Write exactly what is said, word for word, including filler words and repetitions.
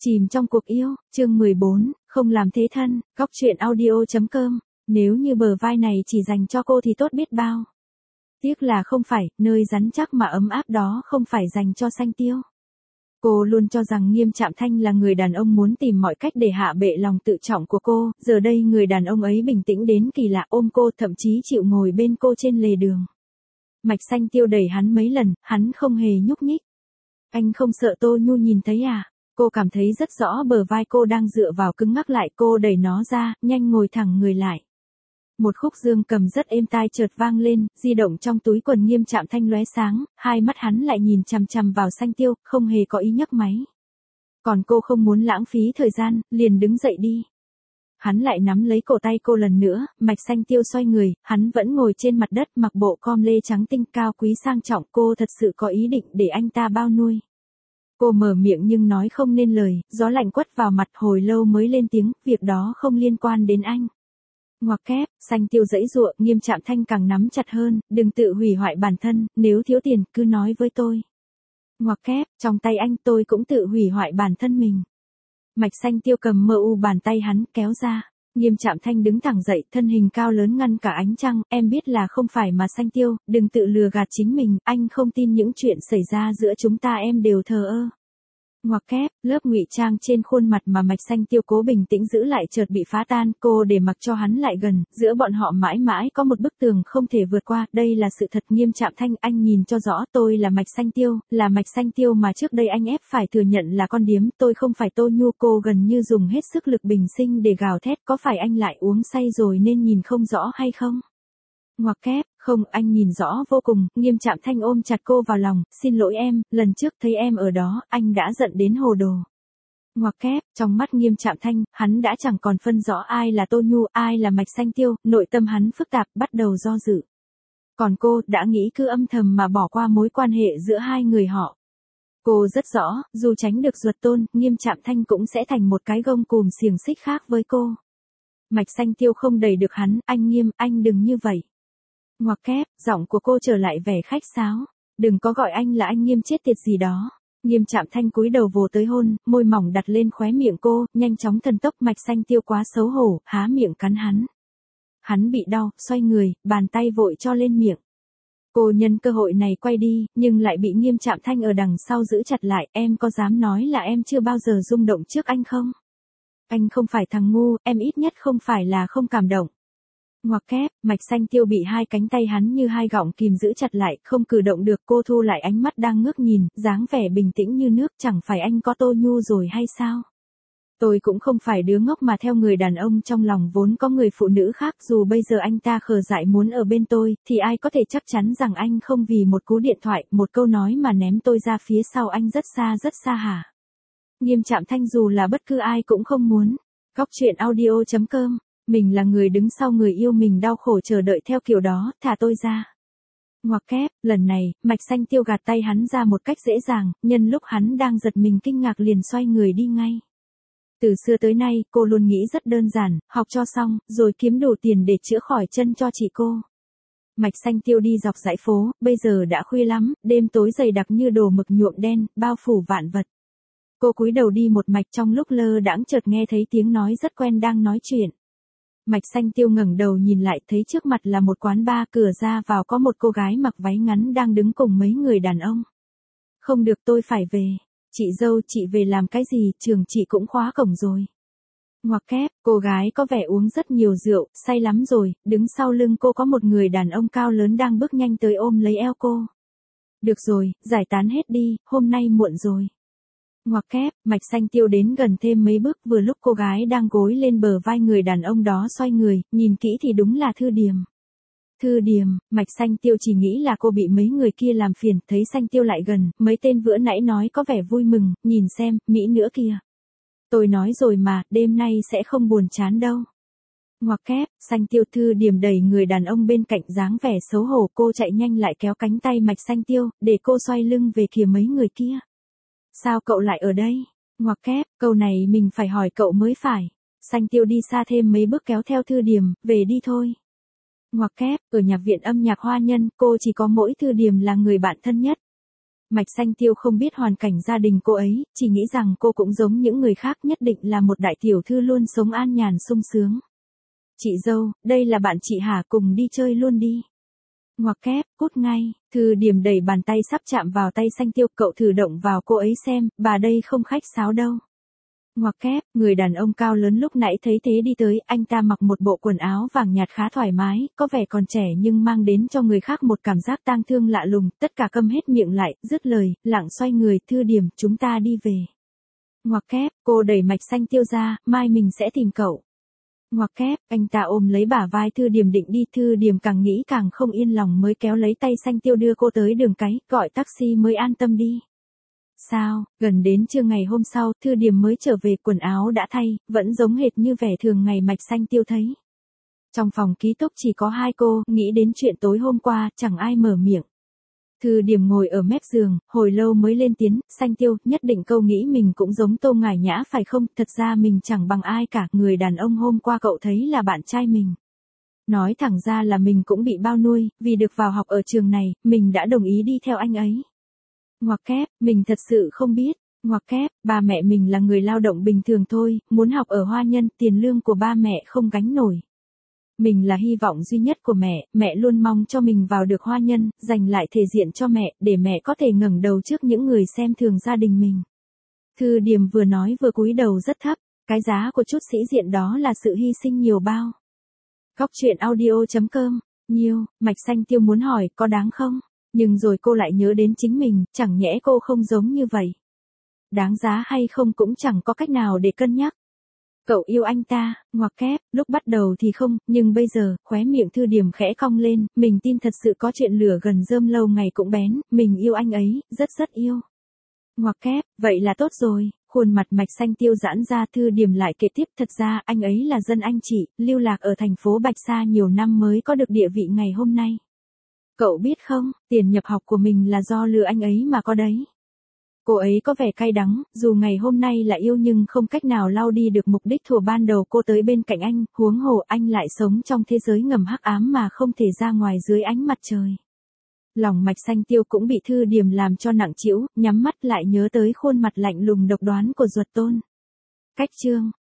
Chìm trong cuộc yêu, chương mười bốn, không làm thế thân, góc truyện audio.com, nếu như bờ vai này chỉ dành cho cô thì tốt biết bao. Tiếc là không phải, nơi rắn chắc mà ấm áp đó không phải dành cho Xanh Tiêu. Cô luôn cho rằng Nghiêm Trạm Thanh là người đàn ông muốn tìm mọi cách để hạ bệ lòng tự trọng của cô, giờ đây người đàn ông ấy bình tĩnh đến kỳ lạ ôm cô thậm chí chịu ngồi bên cô trên lề đường. Mạch Xanh Tiêu đẩy hắn mấy lần, hắn không hề nhúc nhích. Anh không sợ Tô Nhu nhìn thấy à? Cô cảm thấy rất rõ bờ vai cô đang dựa vào cứng ngắc lại, cô đẩy nó ra, nhanh ngồi thẳng người lại. Một khúc dương cầm rất êm tai chợt vang lên, di động trong túi quần Nghiêm Trạm Thanh lóe sáng, hai mắt hắn lại nhìn chằm chằm vào Xanh Tiêu, không hề có ý nhấc máy. Còn cô không muốn lãng phí thời gian, liền đứng dậy đi. Hắn lại nắm lấy cổ tay cô lần nữa, Mạch Xanh Tiêu xoay người, hắn vẫn ngồi trên mặt đất mặc bộ com lê trắng tinh cao quý sang trọng, cô thật sự có ý định để anh ta bao nuôi. Cô mở miệng nhưng nói không nên lời, gió lạnh quất vào mặt hồi lâu mới lên tiếng, việc đó không liên quan đến anh. Ngoặc kép, Xanh Tiêu giãy giụa, Nghiêm Trạm Thanh càng nắm chặt hơn, đừng tự hủy hoại bản thân, nếu thiếu tiền, cứ nói với tôi. Ngoặc kép, trong tay anh tôi cũng tự hủy hoại bản thân mình. Mạch Xanh Tiêu cầm mờ u bàn tay hắn, kéo ra. Nghiêm Trạm Thanh đứng thẳng dậy, thân hình cao lớn ngăn cả ánh trăng, em biết là không phải mà Xanh Tiêu, đừng tự lừa gạt chính mình, anh không tin những chuyện xảy ra giữa chúng ta em đều thờ ơ. Ngoặc kép, lớp ngụy trang trên khuôn mặt mà Mạch Xanh Tiêu cố bình tĩnh giữ lại chợt bị phá tan, cô để mặc cho hắn lại gần, giữa bọn họ mãi mãi có một bức tường không thể vượt qua, đây là sự thật. Nghiêm Trạm Thanh, anh nhìn cho rõ, tôi là Mạch Xanh Tiêu, là Mạch Xanh Tiêu mà trước đây anh ép phải thừa nhận là con điếm, tôi không phải Tô Nhu. Cô gần như dùng hết sức lực bình sinh để gào thét, có phải anh lại uống say rồi nên nhìn không rõ hay không? Ngoặc kép, không, anh nhìn rõ vô cùng. Nghiêm Trạm Thanh ôm chặt cô vào lòng, xin lỗi em, lần trước thấy em ở đó, anh đã giận đến hồ đồ. Ngoặc kép, trong mắt Nghiêm Trạm Thanh, hắn đã chẳng còn phân rõ ai là Tô Nhu, ai là Mạch Xanh Tiêu, nội tâm hắn phức tạp, bắt đầu do dự. Còn cô, đã nghĩ cứ âm thầm mà bỏ qua mối quan hệ giữa hai người họ. Cô rất rõ, dù tránh được ruột tôn, Nghiêm Trạm Thanh cũng sẽ thành một cái gông cùm xiềng xích khác với cô. Mạch Xanh Tiêu không đẩy được hắn, anh Nghiêm, anh đừng như vậy. Ngoặc kép, giọng của cô trở lại vẻ khách sáo. Đừng có gọi anh là anh Nghiêm chết tiệt gì đó. Nghiêm Trạm Thanh cúi đầu vồ tới hôn, môi mỏng đặt lên khóe miệng cô, nhanh chóng thần tốc. Mạch Xanh Tiêu quá xấu hổ, há miệng cắn hắn. Hắn bị đau, xoay người, bàn tay vội cho lên miệng. Cô nhân cơ hội này quay đi, nhưng lại bị Nghiêm Trạm Thanh ở đằng sau giữ chặt lại. Em có dám nói là em chưa bao giờ rung động trước anh không? Anh không phải thằng ngu, em ít nhất không phải là không cảm động. Ngoặc kép, Mạch Xanh Tiêu bị hai cánh tay hắn như hai gọng kìm giữ chặt lại, không cử động được. Cô thu lại ánh mắt đang ngước nhìn, dáng vẻ bình tĩnh như nước, chẳng phải anh có Tô Nhu rồi hay sao? Tôi cũng không phải đứa ngốc mà theo người đàn ông trong lòng vốn có người phụ nữ khác, dù bây giờ anh ta khờ dại muốn ở bên tôi, thì ai có thể chắc chắn rằng anh không vì một cú điện thoại, một câu nói mà ném tôi ra phía sau anh rất xa rất xa hả? Nghiêm Trạm Thanh dù là bất cứ ai cũng không muốn. Góc truyện audio.com, mình là người đứng sau người yêu mình đau khổ chờ đợi theo kiểu đó, thả tôi ra. Ngoặc kép, lần này, Mạch Xanh Tiêu gạt tay hắn ra một cách dễ dàng, nhân lúc hắn đang giật mình kinh ngạc liền xoay người đi ngay. Từ xưa tới nay, cô luôn nghĩ rất đơn giản, học cho xong, rồi kiếm đủ tiền để chữa khỏi chân cho chị cô. Mạch Xanh Tiêu đi dọc dãy phố, bây giờ đã khuya lắm, đêm tối dày đặc như đồ mực nhuộm đen, bao phủ vạn vật. Cô cúi đầu đi một mạch, trong lúc lơ đãng chợt nghe thấy tiếng nói rất quen đang nói chuyện. Mạch Xanh Tiêu ngẩng đầu nhìn lại, thấy trước mặt là một quán bar, cửa ra vào có một cô gái mặc váy ngắn đang đứng cùng mấy người đàn ông. Không được, tôi phải về. Chị dâu, chị về làm cái gì, trường chị cũng khóa cổng rồi. Ngoặc kép, cô gái có vẻ uống rất nhiều rượu, say lắm rồi, đứng sau lưng cô có một người đàn ông cao lớn đang bước nhanh tới ôm lấy eo cô. Được rồi, giải tán hết đi, hôm nay muộn rồi. Ngoặc kép, Mạch Xanh Tiêu đến gần thêm mấy bước, vừa lúc cô gái đang gối lên bờ vai người đàn ông đó xoay người, nhìn kỹ thì đúng là Thư Điềm. Thư Điềm, Mạch Xanh Tiêu chỉ nghĩ là cô bị mấy người kia làm phiền, thấy Xanh Tiêu lại gần, mấy tên vừa nãy nói có vẻ vui mừng, nhìn xem, Mỹ nữa kìa. Tôi nói rồi mà, đêm nay sẽ không buồn chán đâu. Ngoặc kép, Xanh Tiêu. Thư Điềm đẩy người đàn ông bên cạnh dáng vẻ xấu hổ, cô chạy nhanh lại kéo cánh tay Mạch Xanh Tiêu, để cô xoay lưng về kìa mấy người kia. Sao cậu lại ở đây? Ngoặc kép, câu này mình phải hỏi cậu mới phải. Xanh Tiêu đi xa thêm mấy bước kéo theo Thư Điềm, về đi thôi. Ngoặc kép, ở nhạc viện âm nhạc Hoa Nhân, cô chỉ có mỗi Thư Điềm là người bạn thân nhất. Mạch Xanh Tiêu không biết hoàn cảnh gia đình cô ấy, chỉ nghĩ rằng cô cũng giống những người khác nhất định là một đại tiểu thư luôn sống an nhàn sung sướng. Chị dâu, đây là bạn chị hả, cùng đi chơi luôn đi. Ngoặc kép, cút ngay, Thư Điềm đẩy bàn tay sắp chạm vào tay Xanh Tiêu, cậu thử động vào cô ấy xem, bà đây không khách sáo đâu. Ngoặc kép, người đàn ông cao lớn lúc nãy thấy thế đi tới, anh ta mặc một bộ quần áo vàng nhạt khá thoải mái, có vẻ còn trẻ nhưng mang đến cho người khác một cảm giác tang thương lạ lùng, tất cả câm hết miệng lại, dứt lời, lặng xoay người, Thư Điềm, chúng ta đi về. Ngoặc kép, cô đẩy Mạch Xanh Tiêu ra, mai mình sẽ tìm cậu. Ngoặc kép, anh ta ôm lấy bả vai Thư Điềm định đi, Thư Điềm càng nghĩ càng không yên lòng mới kéo lấy tay Xanh Tiêu đưa cô tới đường cái, gọi taxi mới an tâm đi. Sao, gần đến trưa ngày hôm sau, Thư Điềm mới trở về, quần áo đã thay, vẫn giống hệt như vẻ thường ngày Mạch Xanh Tiêu thấy. Trong phòng ký túc chỉ có hai cô, nghĩ đến chuyện tối hôm qua, chẳng ai mở miệng. Thư Điềm ngồi ở mép giường, hồi lâu mới lên tiếng, Xanh Tiêu, nhất định câu nghĩ mình cũng giống Tô Ngải Nhã phải không, thật ra mình chẳng bằng ai cả, người đàn ông hôm qua cậu thấy là bạn trai mình. Nói thẳng ra là mình cũng bị bao nuôi, vì được vào học ở trường này, mình đã đồng ý đi theo anh ấy. Ngoặc kép, mình thật sự không biết. Ngoặc kép, ba mẹ mình là người lao động bình thường thôi, muốn học ở Hoa Nhân, tiền lương của ba mẹ không gánh nổi. Mình là hy vọng duy nhất của mẹ, mẹ luôn mong cho mình vào được Hoa Nhân, giành lại thể diện cho mẹ, để mẹ có thể ngẩng đầu trước những người xem thường gia đình mình. Thư Điềm vừa nói vừa cúi đầu rất thấp, cái giá của chút sĩ diện đó là sự hy sinh nhiều bao. Góc truyện audio chấm com, nhiều, Mạch Xanh Tiêu muốn hỏi, có đáng không? Nhưng rồi cô lại nhớ đến chính mình, chẳng nhẽ cô không giống như vậy. Đáng giá hay không cũng chẳng có cách nào để cân nhắc. Cậu yêu anh ta, ngoặc kép, lúc bắt đầu thì không, nhưng bây giờ, khóe miệng Thư Điềm khẽ cong lên, mình tin thật sự có chuyện lửa gần rơm lâu ngày cũng bén, mình yêu anh ấy, rất rất yêu. Ngoặc kép, vậy là tốt rồi, khuôn mặt Mạch Xanh Tiêu giãn ra, Thư Điềm lại kể tiếp, thật ra anh ấy là dân anh chị, lưu lạc ở thành phố Bạch Sa nhiều năm mới có được địa vị ngày hôm nay. Cậu biết không, tiền nhập học của mình là do lừa anh ấy mà có đấy. Cô ấy có vẻ cay đắng, dù ngày hôm nay là yêu nhưng không cách nào lau đi được mục đích thuở ban đầu cô tới bên cạnh anh, huống hồ anh lại sống trong thế giới ngầm hắc ám mà không thể ra ngoài dưới ánh mặt trời. Lòng Mạch Xanh Tiêu cũng bị Thư Điềm làm cho nặng trĩu, nhắm mắt lại nhớ tới khuôn mặt lạnh lùng độc đoán của Duật Tôn. Cách chương